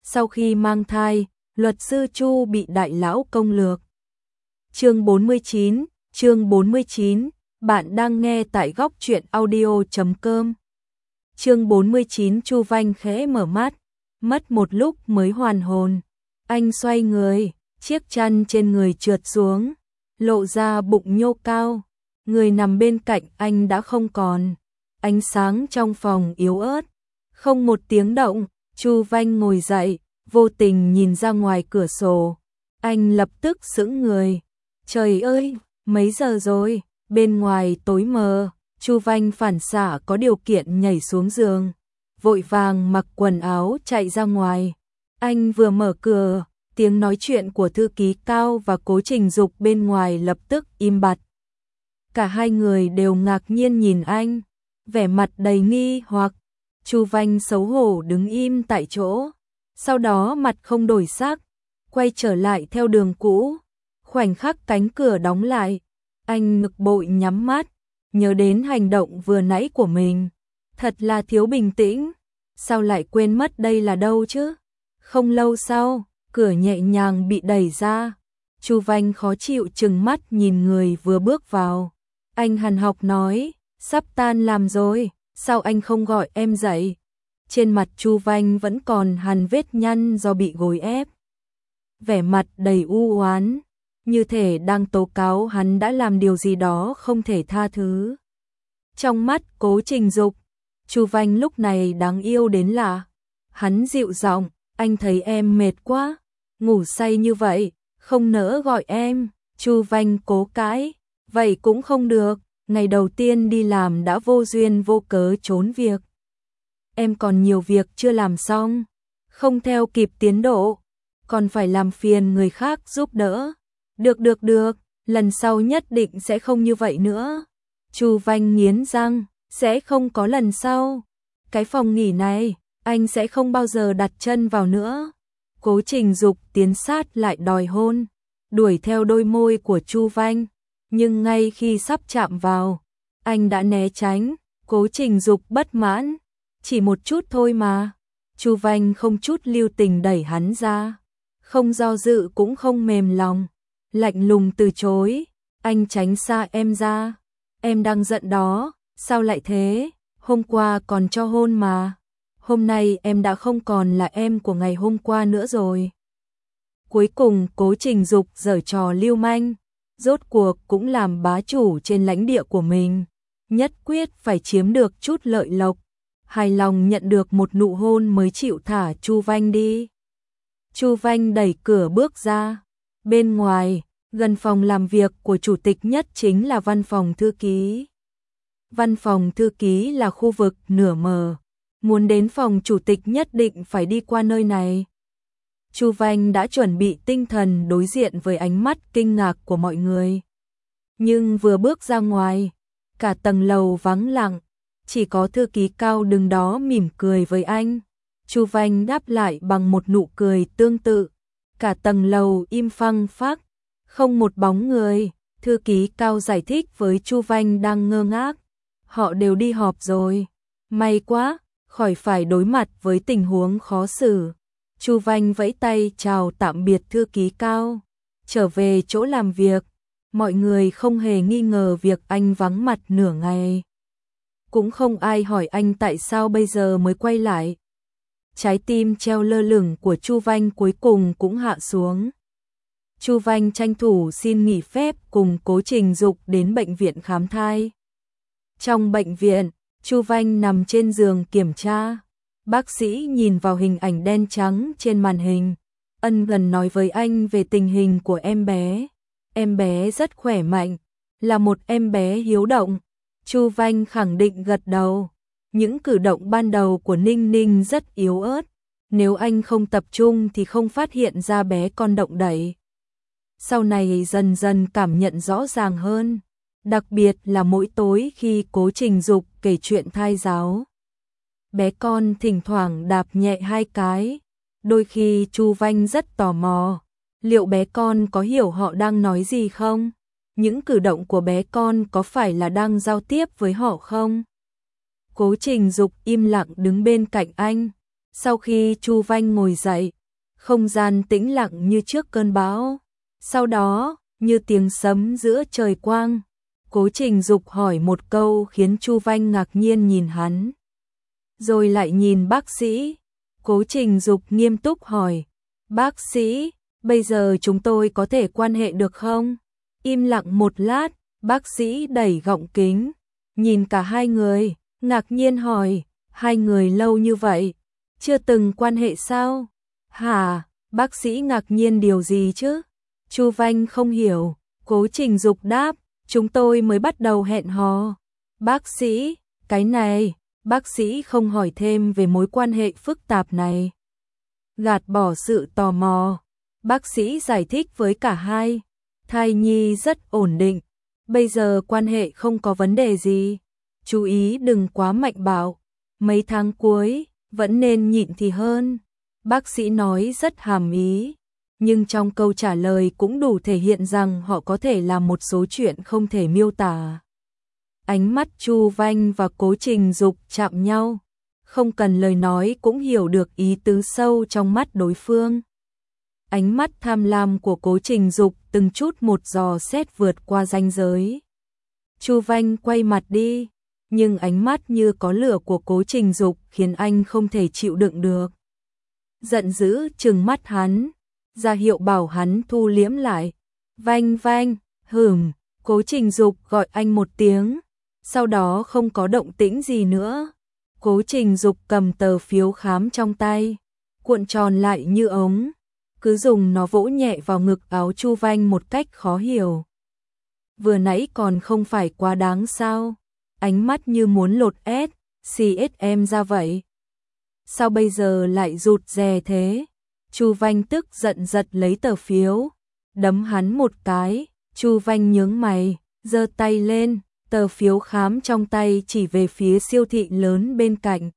Sau khi mang thai, luật sư Chu bị đại lão công lược. Chương 49, bạn đang nghe tại góc truyện audio.com. Chương 49 Chu Vanh khẽ mở mắt, mất một lúc mới hoàn hồn. Anh xoay người, chiếc chăn trên người trượt xuống, lộ ra bụng nhô cao. Người nằm bên cạnh anh đã không còn. Ánh sáng trong phòng yếu ớt, không một tiếng động. Chu Vanh ngồi dậy, vô tình nhìn ra ngoài cửa sổ. Anh lập tức sững người. Trời ơi, mấy giờ rồi? Bên ngoài tối mờ. Chu Vanh phản xạ có điều kiện nhảy xuống giường, vội vàng mặc quần áo chạy ra ngoài. Anh vừa mở cửa, tiếng nói chuyện của thư ký Cao và Cố Trình Dục bên ngoài lập tức im bặt. Cả hai người đều ngạc nhiên nhìn anh, vẻ mặt đầy nghi hoặc. Chu Vanh xấu hổ đứng im tại chỗ, sau đó mặt không đổi sắc, quay trở lại theo đường cũ. Khoảnh khắc cánh cửa đóng lại, anh ngực bội nhắm mắt, nhớ đến hành động vừa nãy của mình. Thật là thiếu bình tĩnh, sao lại quên mất đây là đâu chứ? Không lâu sau, cửa nhẹ nhàng bị đẩy ra. Chu Vanh khó chịu trừng mắt nhìn người vừa bước vào. Anh hằn học nói, sắp tan làm rồi, sao anh không gọi em dậy? Trên mặt Chu Vanh vẫn còn hằn vết nhăn do bị gối ép. Vẻ mặt đầy u oán, như thể đang tố cáo hắn đã làm điều gì đó không thể tha thứ. Trong mắt Cố Trình Dục, Chu Vanh lúc này đáng yêu đến lạ. Hắn dịu giọng, anh thấy em mệt quá, ngủ say như vậy, không nỡ gọi em. Chu Vanh cố cãi, vậy cũng không được, ngày đầu tiên đi làm đã vô duyên vô cớ trốn việc. Em còn nhiều việc chưa làm xong, không theo kịp tiến độ, còn phải làm phiền người khác giúp đỡ. Được, lần sau nhất định sẽ không như vậy nữa. Chu Vanh nghiến răng, sẽ không có lần sau. Cái phòng nghỉ này, anh sẽ không bao giờ đặt chân vào nữa. Cố Trình Dục tiến sát lại đòi hôn, đuổi theo đôi môi của Chu Vanh, nhưng ngay khi sắp chạm vào, anh đã né tránh. Cố Trình Dục bất mãn, chỉ một chút thôi mà. Chu Vanh không chút lưu tình đẩy hắn ra, không do dự cũng không mềm lòng, lạnh lùng từ chối, anh tránh xa em ra. Em đang giận đó, sao lại thế? Hôm qua còn cho hôn mà. Hôm nay em đã không còn là em của ngày hôm qua nữa rồi. Cuối cùng Cố Trình Dục giở trò lưu manh, rốt cuộc cũng làm bá chủ trên lãnh địa của mình, nhất quyết phải chiếm được chút lợi lộc. Hài lòng nhận được một nụ hôn mới chịu thả Chu Vanh đi. Chu Vanh đẩy cửa bước ra. Bên ngoài, gần phòng làm việc của chủ tịch nhất chính là văn phòng thư ký. Văn phòng thư ký là khu vực nửa mờ, muốn đến phòng chủ tịch nhất định phải đi qua nơi này. Chu Vanh đã chuẩn bị tinh thần đối diện với ánh mắt kinh ngạc của mọi người. Nhưng vừa bước ra ngoài, cả tầng lầu vắng lặng, chỉ có thư ký Cao đứng đó mỉm cười với anh. Chu Vanh đáp lại bằng một nụ cười tương tự. Cả tầng lầu im phăng phắc, không một bóng người. Thư ký Cao giải thích với Chu Vanh đang ngơ ngác, họ đều đi họp rồi. May quá, khỏi phải đối mặt với tình huống khó xử. Chu Vanh vẫy tay chào tạm biệt thư ký Cao, trở về chỗ làm việc. Mọi người không hề nghi ngờ việc anh vắng mặt nửa ngày, cũng không ai hỏi anh tại sao bây giờ mới quay lại. Trái tim treo lơ lửng của Chu Vanh cuối cùng cũng hạ xuống. Chu Vanh tranh thủ xin nghỉ phép cùng Cố Trình Dục đến bệnh viện khám thai. Trong bệnh viện, Chu Vanh nằm trên giường kiểm tra. Bác sĩ nhìn vào hình ảnh đen trắng trên màn hình, ân cần nói với anh về tình hình của em bé. Em bé rất khỏe mạnh, là một em bé hiếu động. Chu Vanh khẳng định gật đầu. Những cử động ban đầu của Ninh Ninh rất yếu ớt, nếu anh không tập trung thì không phát hiện ra bé con động đậy. Sau này dần dần cảm nhận rõ ràng hơn, đặc biệt là mỗi tối khi Cố Trình Dục kể chuyện thai giáo. Bé con thỉnh thoảng đạp nhẹ hai cái, đôi khi Chu Vanh rất tò mò, liệu bé con có hiểu họ đang nói gì không? Những cử động của bé con có phải là đang giao tiếp với họ không? Cố Trình Dục im lặng đứng bên cạnh anh, Sau khi Chu Vanh ngồi dậy, không gian tĩnh lặng như trước cơn bão. Sau đó, như tiếng sấm giữa trời quang, Cố Trình Dục hỏi một câu khiến Chu Vanh ngạc nhiên nhìn hắn. Rồi lại nhìn bác sĩ. Cố Trình Dục nghiêm túc hỏi, bác sĩ, bây giờ chúng tôi có thể quan hệ được không? Im lặng một lát, bác sĩ đẩy gọng kính, nhìn cả hai người, ngạc nhiên hỏi, hai người lâu như vậy, chưa từng quan hệ sao? Hả, bác sĩ ngạc nhiên điều gì chứ? Chu Vanh không hiểu, Cố Trình Dục đáp, chúng tôi mới bắt đầu hẹn hò. Bác sĩ, cái này, bác sĩ không hỏi thêm về mối quan hệ phức tạp này. Gạt bỏ sự tò mò, bác sĩ giải thích với cả hai, thai nhi rất ổn định, bây giờ quan hệ không có vấn đề gì, chú ý đừng quá mạnh bạo, mấy tháng cuối, vẫn nên nhịn thì hơn. Bác sĩ nói rất hàm ý, nhưng trong câu trả lời cũng đủ thể hiện rằng họ có thể làm một số chuyện không thể miêu tả. Ánh mắt Chu Vanh và Cố Trình Dục chạm nhau, không cần lời nói cũng hiểu được ý tứ sâu trong mắt đối phương. Ánh mắt tham lam của Cố Trình Dục từng chút một dò xét vượt qua ranh giới. Chu Vanh quay mặt đi, nhưng ánh mắt như có lửa của Cố Trình Dục khiến anh không thể chịu đựng được. Giận dữ trừng mắt hắn, ra hiệu bảo hắn thu liễm lại. Vanh Vanh, Cố Trình Dục gọi anh một tiếng, sau đó không có động tĩnh gì nữa. Cố Trình Dục cầm tờ phiếu khám trong tay, cuộn tròn lại như ống, cứ dùng nó vỗ nhẹ vào ngực áo Chu Vanh một cách khó hiểu. Vừa nãy còn không phải quá đáng sao? Ánh mắt như muốn lột CSM ra vậy. Sao bây giờ lại rụt rè thế? Chu Vanh tức giận giật lấy tờ phiếu, đấm hắn một cái. Chu Vanh nhướng mày, giơ tay lên, tờ phiếu khám trong tay chỉ về phía siêu thị lớn bên cạnh.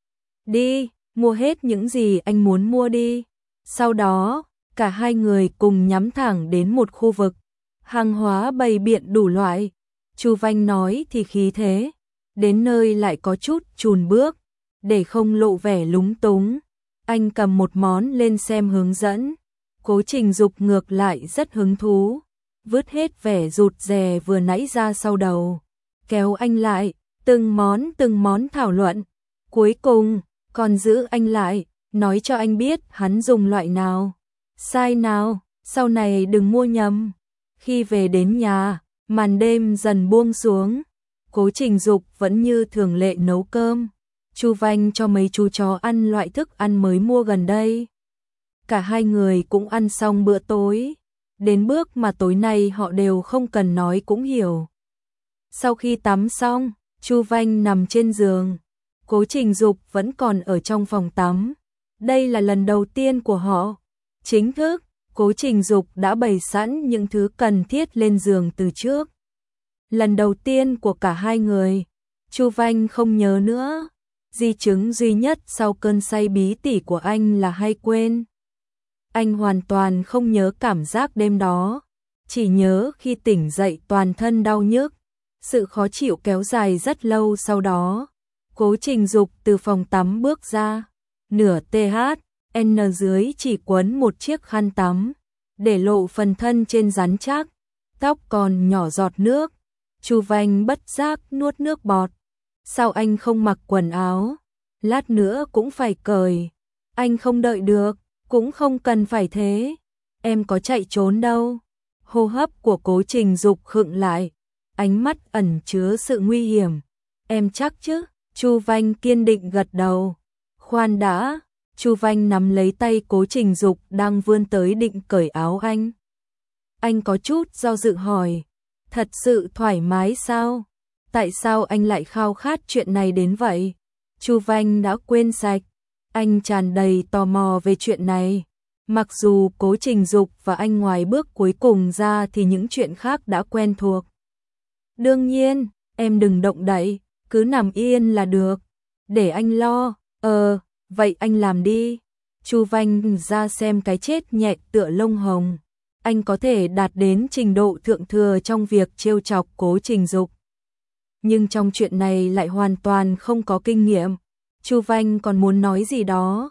Đi, mua hết những gì anh muốn mua đi. Sau đó, cả hai người cùng nhắm thẳng đến một khu vực, hàng hóa bày biện đủ loại. Chu Vanh nói thì khí thế, đến nơi lại có chút chùn bước, để không lộ vẻ lúng túng. Anh cầm một món lên xem hướng dẫn, Cố Trình Dục ngược lại rất hứng thú, vứt hết vẻ rụt rè vừa nãy ra sau đầu, kéo anh lại, từng món thảo luận, cuối cùng còn giữ anh lại, nói cho anh biết hắn dùng loại nào, sai nào, sau này đừng mua nhầm. Khi về đến nhà, màn đêm dần buông xuống, Cố Trình Dục vẫn như thường lệ nấu cơm. Chu Vanh cho mấy chú chó ăn loại thức ăn mới mua gần đây. Cả hai người cũng ăn xong bữa tối, đến bước mà tối nay họ đều không cần nói cũng hiểu. Sau khi tắm xong, Chu Vanh nằm trên giường, Cố Trình Dục vẫn còn ở trong phòng tắm. Đây là lần đầu tiên của họ. Chính thức, Cố Trình Dục đã bày sẵn những thứ cần thiết lên giường từ trước. Lần đầu tiên của cả hai người, Chu Vanh không nhớ nữa. Di chứng duy nhất sau cơn say bí tỉ của anh là hay quên. Anh hoàn toàn không nhớ cảm giác đêm đó, chỉ nhớ khi tỉnh dậy toàn thân đau nhức, sự khó chịu kéo dài rất lâu sau đó. Cố Trình Dục từ phòng tắm bước ra, nửa THN dưới chỉ quấn một chiếc khăn tắm, để lộ phần thân trên rắn chắc, tóc còn nhỏ giọt nước. Chu Vanh bất giác nuốt nước bọt. Sao anh không mặc quần áo? Lát nữa cũng phải cởi. Anh không đợi được, cũng không cần phải thế. Em có chạy trốn đâu. Hô hấp của Cố Trình Dục khựng lại, ánh mắt ẩn chứa sự nguy hiểm. Em chắc chứ? Chu Vanh kiên định gật đầu. Khoan đã. Chu Vanh nắm lấy tay Cố Trình Dục đang vươn tới định cởi áo anh. Anh có chút do dự hỏi, thật sự thoải mái sao? Tại sao anh lại khao khát chuyện này đến vậy? Chu Vanh đã quên sạch, anh tràn đầy tò mò về chuyện này. Mặc dù Cố Trình Dục và anh ngoài bước cuối cùng ra thì những chuyện khác đã quen thuộc. Đương nhiên, em đừng động đậy, cứ nằm yên là được, để anh lo. Vậy anh làm đi. Chu Vanh ra xem cái chết nhẹ tựa lông hồng. Anh có thể đạt đến trình độ thượng thừa trong việc trêu chọc Cố Trình Dục, nhưng trong chuyện này lại hoàn toàn không có kinh nghiệm. Chu Vanh còn muốn nói gì đó,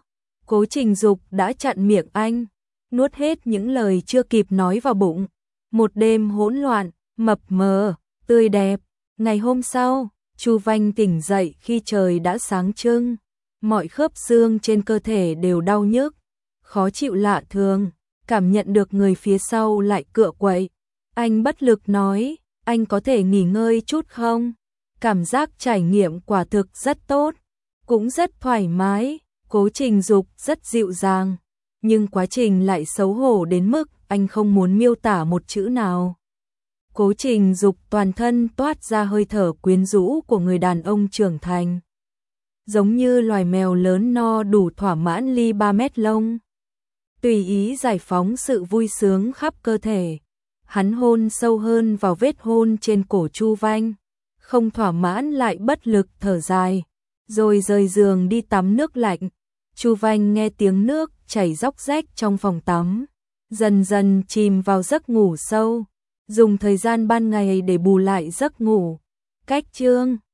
Cố Trình Dục đã chặn miệng anh, nuốt hết những lời chưa kịp nói vào bụng. Một đêm hỗn loạn, mập mờ, tươi đẹp. Ngày hôm sau, Chu Vanh tỉnh dậy khi trời đã sáng trưng. Mọi khớp xương trên cơ thể đều đau nhức, khó chịu lạ thường, cảm nhận được người phía sau lại cựa quậy. Anh bất lực nói, anh có thể nghỉ ngơi chút không? Cảm giác trải nghiệm quả thực rất tốt, cũng rất thoải mái. Cố Trình Dục rất dịu dàng, nhưng quá trình lại xấu hổ đến mức anh không muốn miêu tả một chữ nào. Cố Trình Dục toàn thân toát ra hơi thở quyến rũ của người đàn ông trưởng thành, giống như loài mèo lớn no đủ thỏa mãn ly 3 mét lông. Tùy ý giải phóng sự vui sướng khắp cơ thể. Hắn hôn sâu hơn vào vết hôn trên cổ Chu Vanh, không thỏa mãn lại bất lực thở dài, rồi rời giường đi tắm nước lạnh. Chu Vanh nghe tiếng nước chảy róc rách trong phòng tắm, dần dần chìm vào giấc ngủ sâu, dùng thời gian ban ngày để bù lại giấc ngủ. Cách chương